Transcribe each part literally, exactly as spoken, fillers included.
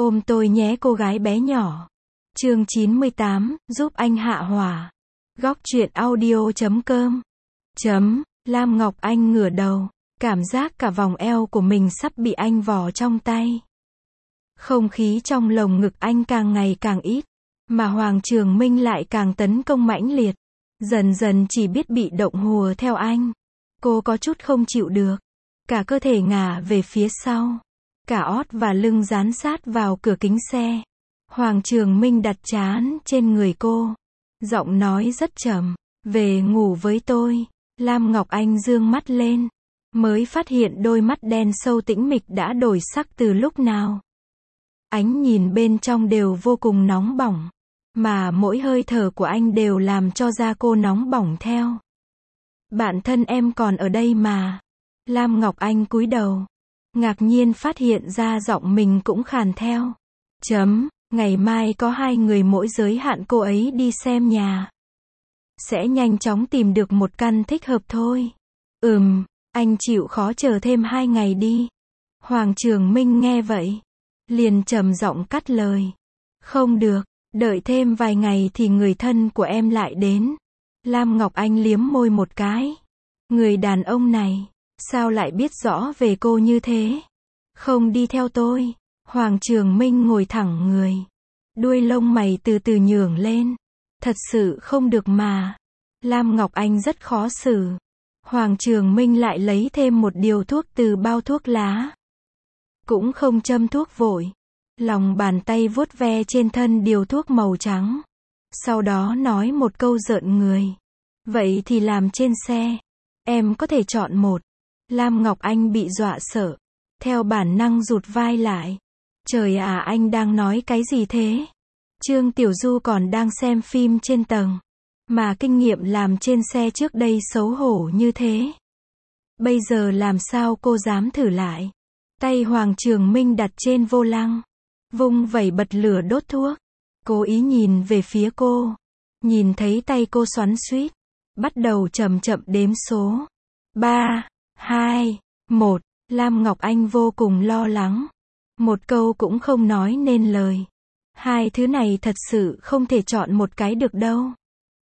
Ôm tôi nhé cô gái bé nhỏ. Chương chín mươi tám, giúp anh hạ hỏa. Góc truyện audio chấm com. Chấm, Lam Ngọc Anh ngửa đầu, cảm giác cả vòng eo của mình sắp bị anh vò trong tay. Không khí trong lồng ngực anh càng ngày càng ít, mà Hoàng Trường Minh lại càng tấn công mãnh liệt. Dần dần chỉ biết bị động hùa theo anh. Cô có chút không chịu được. Cả cơ thể ngả về phía sau. Cả ót và lưng dán sát vào cửa kính xe. Hoàng Trường Minh đặt trán trên người cô. Giọng nói rất trầm. Về ngủ với tôi. Lam Ngọc Anh dương mắt lên. Mới phát hiện đôi mắt đen sâu tĩnh mịch đã đổi sắc từ lúc nào. Ánh nhìn bên trong đều vô cùng nóng bỏng. Mà mỗi hơi thở của anh đều làm cho da cô nóng bỏng theo. Bạn thân em còn ở đây mà. Lam Ngọc Anh cúi đầu. Ngạc nhiên phát hiện ra giọng mình cũng khàn theo. Chấm, ngày mai có hai người mỗi giới hạn cô ấy đi xem nhà. Sẽ nhanh chóng tìm được một căn thích hợp thôi. Ừm, anh chịu khó chờ thêm hai ngày đi. Hoàng Trường Minh nghe vậy. Liền trầm giọng cắt lời. Không được, đợi thêm vài ngày thì người thân của em lại đến. Lam Ngọc Anh liếm môi một cái. Người đàn ông này, sao lại biết rõ về cô như thế? Không đi theo tôi. Hoàng Trường Minh ngồi thẳng người. Đuôi lông mày từ từ nhướng lên. Thật sự không được mà. Lam Ngọc Anh rất khó xử. Hoàng Trường Minh lại lấy thêm một điều thuốc từ bao thuốc lá. Cũng không châm thuốc vội. Lòng bàn tay vuốt ve trên thân điều thuốc màu trắng. Sau đó nói một câu rợn người. Vậy thì làm trên xe. Em có thể chọn một. Lam Ngọc Anh bị dọa sợ. Theo bản năng rụt vai lại. Trời à, anh đang nói cái gì thế? Trương Tiểu Du còn đang xem phim trên tầng. Mà kinh nghiệm làm trên xe trước đây xấu hổ như thế. Bây giờ làm sao cô dám thử lại? Tay Hoàng Trường Minh đặt trên vô lăng. Vung vẩy bật lửa đốt thuốc. Cố ý nhìn về phía cô. Nhìn thấy tay cô xoắn xuýt. Bắt đầu chậm chậm đếm số. ba, hai, một. Lam Ngọc Anh vô cùng lo lắng. Một câu cũng không nói nên lời. Hai thứ này thật sự không thể chọn một cái được đâu.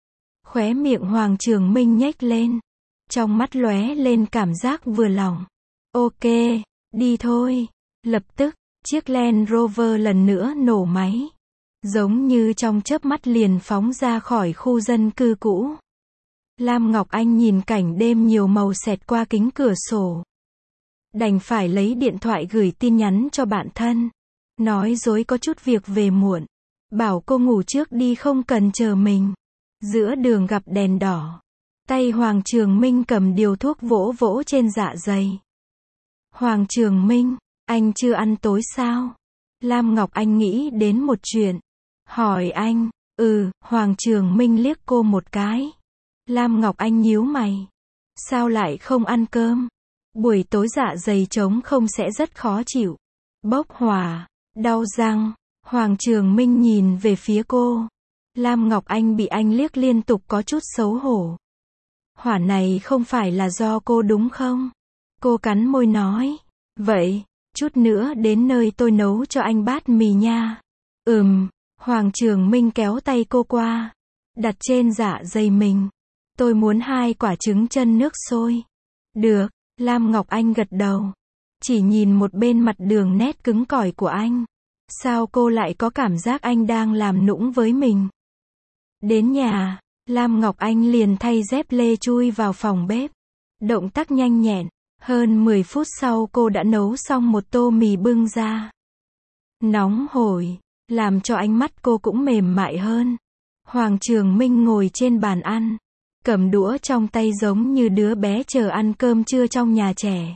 Khóe miệng Hoàng Trường Minh nhếch lên. Trong mắt lóe lên cảm giác vừa lòng. Ok, đi thôi. Lập tức, chiếc Land Rover lần nữa nổ máy. Giống như trong chớp mắt liền phóng ra khỏi khu dân cư cũ. Lam Ngọc Anh nhìn cảnh đêm nhiều màu xẹt qua kính cửa sổ. Đành phải lấy điện thoại gửi tin nhắn cho bạn thân. Nói dối có chút việc về muộn. Bảo cô ngủ trước đi không cần chờ mình. Giữa đường gặp đèn đỏ. Tay Hoàng Trường Minh cầm điều thuốc vỗ vỗ trên dạ dày. Hoàng Trường Minh, anh chưa ăn tối sao? Lam Ngọc Anh nghĩ đến một chuyện. Hỏi anh, ừ, Hoàng Trường Minh liếc cô một cái. Lam Ngọc Anh nhíu mày. Sao lại không ăn cơm? Buổi tối dạ dày trống không sẽ rất khó chịu. Bốc hỏa, đau răng. Hoàng Trường Minh nhìn về phía cô. Lam Ngọc Anh bị anh liếc liên tục có chút xấu hổ. Hỏa này không phải là do cô đúng không? Cô cắn môi nói. Vậy, chút nữa đến nơi tôi nấu cho anh bát mì nha. Ừm, Hoàng Trường Minh kéo tay cô qua. Đặt trên dạ dày mình. Tôi muốn hai quả trứng chân nước sôi. Được, Lam Ngọc Anh gật đầu. Chỉ nhìn một bên mặt đường nét cứng cỏi của anh. Sao cô lại có cảm giác anh đang làm nũng với mình? Đến nhà, Lam Ngọc Anh liền thay dép lê chui vào phòng bếp. Động tác nhanh nhẹn. Hơn mười phút sau cô đã nấu xong một tô mì bưng ra. Nóng hổi, làm cho ánh mắt cô cũng mềm mại hơn. Hoàng Trường Minh ngồi trên bàn ăn. Cầm đũa trong tay giống như đứa bé chờ ăn cơm trưa trong nhà trẻ.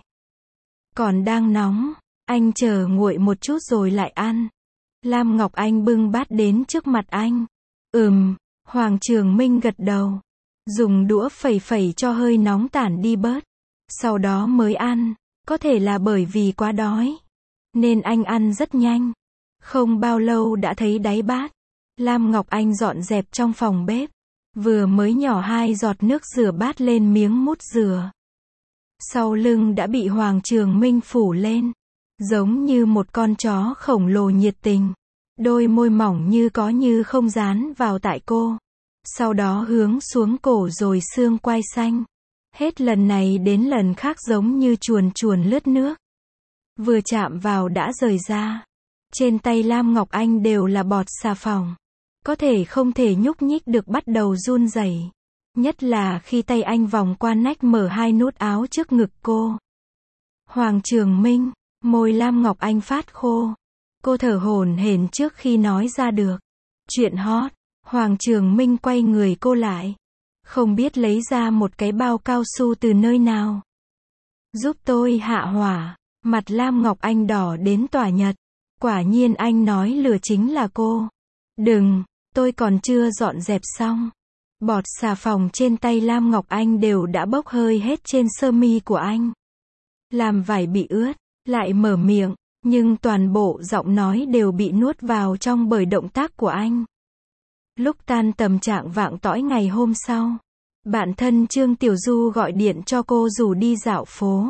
Còn đang nóng, anh chờ nguội một chút rồi lại ăn. Lam Ngọc Anh bưng bát đến trước mặt anh. Ừm, Hoàng Trường Minh gật đầu. Dùng đũa phẩy phẩy cho hơi nóng tản đi bớt. Sau đó mới ăn. Có thể là bởi vì quá đói. Nên anh ăn rất nhanh. Không bao lâu đã thấy đáy bát. Lam Ngọc Anh dọn dẹp trong phòng bếp. Vừa mới nhỏ hai giọt nước rửa bát lên miếng mút rửa. Sau lưng đã bị Hoàng Trường Minh phủ lên. giống như một con chó khổng lồ nhiệt tình. Đôi môi mỏng như có như không dán vào tại cô. Sau đó hướng xuống cổ rồi xương quai xanh. Hết lần này đến lần khác giống như chuồn chuồn lướt nước. Vừa chạm vào đã rời ra. Trên tay Lam Ngọc Anh đều là bọt xà phòng. Có thể không thể nhúc nhích được, bắt đầu run rẩy. Nhất là khi tay anh vòng qua nách mở hai nút áo trước ngực cô. Hoàng Trường Minh, môi Lam Ngọc Anh phát khô. Cô thở hổn hển trước khi nói ra được. Chuyện hot. Hoàng Trường Minh quay người cô lại. Không biết lấy ra một cái bao cao su từ nơi nào. Giúp tôi hạ hỏa. Mặt Lam Ngọc Anh đỏ đến tỏa nhật. Quả nhiên anh nói lừa chính là cô. Đừng, tôi còn chưa dọn dẹp xong. Bọt xà phòng trên tay Lam Ngọc Anh đều đã bốc hơi hết trên sơ mi của anh. Làm vải bị ướt, lại mở miệng, nhưng toàn bộ giọng nói đều bị nuốt vào trong bởi động tác của anh. Lúc tan tầm trạng vạng tỏi ngày hôm sau, bạn thân Trương Tiểu Du gọi điện cho cô rủ đi dạo phố.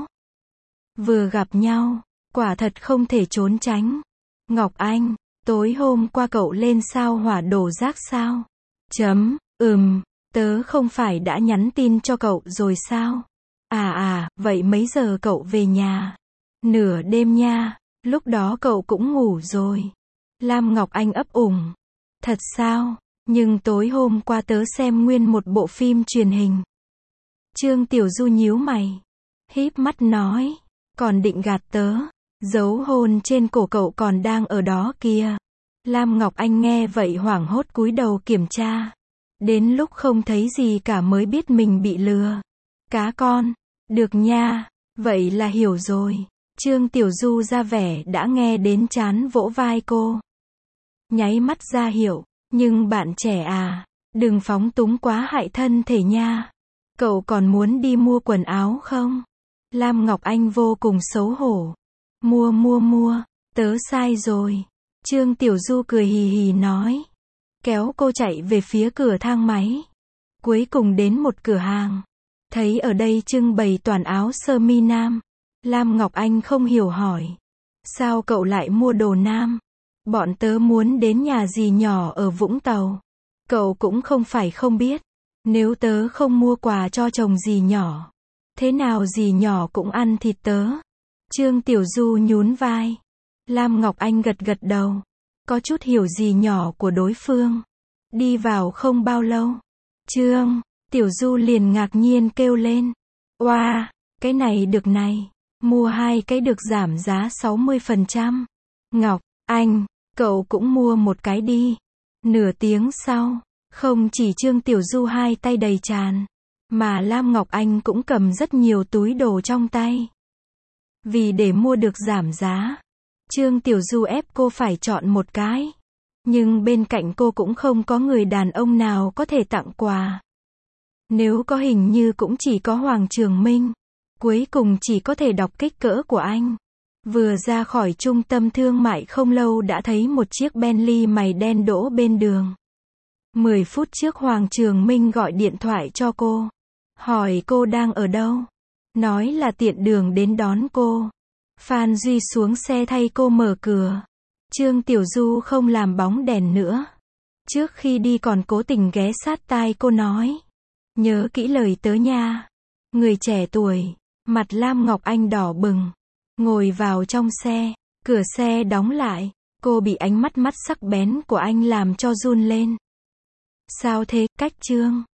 Vừa gặp nhau, quả thật không thể trốn tránh. Ngọc Anh, tối hôm qua cậu lên sao hỏa đổ rác sao? Chấm, ừm, tớ không phải đã nhắn tin cho cậu rồi sao? À à, vậy mấy giờ cậu về nhà? Nửa đêm nha, lúc đó cậu cũng ngủ rồi. Lam Ngọc Anh ấp ủng. Thật sao? Nhưng tối hôm qua tớ xem nguyên một bộ phim truyền hình. Trương Tiểu Du nhíu mày. Híp mắt nói. Còn định gạt tớ. Dấu hôn trên cổ cậu còn đang ở đó kìa. Lam Ngọc Anh nghe vậy hoảng hốt cúi đầu kiểm tra. Đến lúc không thấy gì cả mới biết mình bị lừa. Cá con. Được nha. Vậy là hiểu rồi. Trương Tiểu Du ra vẻ đã nghe đến chán vỗ vai cô. Nháy mắt ra hiệu. Nhưng bạn trẻ à, đừng phóng túng quá hại thân thể nha. Cậu còn muốn đi mua quần áo không? Lam Ngọc Anh vô cùng xấu hổ. Mua mua mua, tớ sai rồi. Trương Tiểu Du cười hì hì nói. Kéo cô chạy về phía cửa thang máy. Cuối cùng đến một cửa hàng. Thấy ở đây trưng bày toàn áo sơ mi nam. Lam Ngọc Anh không hiểu hỏi. Sao cậu lại mua đồ nam? Bọn tớ muốn đến nhà dì nhỏ ở Vũng Tàu. Cậu cũng không phải không biết. Nếu tớ không mua quà cho chồng dì nhỏ, thế nào dì nhỏ cũng ăn thịt tớ. Trương Tiểu Du nhún vai. Lam Ngọc Anh gật gật đầu. Có chút hiểu dì nhỏ của đối phương. Đi vào không bao lâu. Trương, Tiểu Du liền ngạc nhiên kêu lên. Oa, wow, cái này được này. Mua hai cái được giảm giá sáu mươi phần trăm. Ngọc Anh, cậu cũng mua một cái đi. Nửa tiếng sau, không chỉ Trương Tiểu Du hai tay đầy tràn, mà Lam Ngọc Anh cũng cầm rất nhiều túi đồ trong tay. Vì để mua được giảm giá, Trương Tiểu Du ép cô phải chọn một cái. Nhưng bên cạnh cô cũng không có người đàn ông nào có thể tặng quà. Nếu có hình như cũng chỉ có Hoàng Trường Minh. Cuối cùng chỉ có thể đọc kích cỡ của anh. Vừa ra khỏi trung tâm thương mại không lâu đã thấy một chiếc Bentley màu đen đỗ bên đường. Mười phút trước Hoàng Trường Minh gọi điện thoại cho cô. Hỏi cô đang ở đâu. Nói là tiện đường đến đón cô. Phan Duy xuống xe thay cô mở cửa. Trương Tiểu Du không làm bóng đèn nữa. Trước khi đi còn cố tình ghé sát tai cô nói. Nhớ kỹ lời tớ nha. Người trẻ tuổi. Mặt Lam Ngọc Anh đỏ bừng. Ngồi vào trong xe. Cửa xe đóng lại. Cô bị ánh mắt mắt sắc bén của anh làm cho run lên. Sao thế, cách Trương?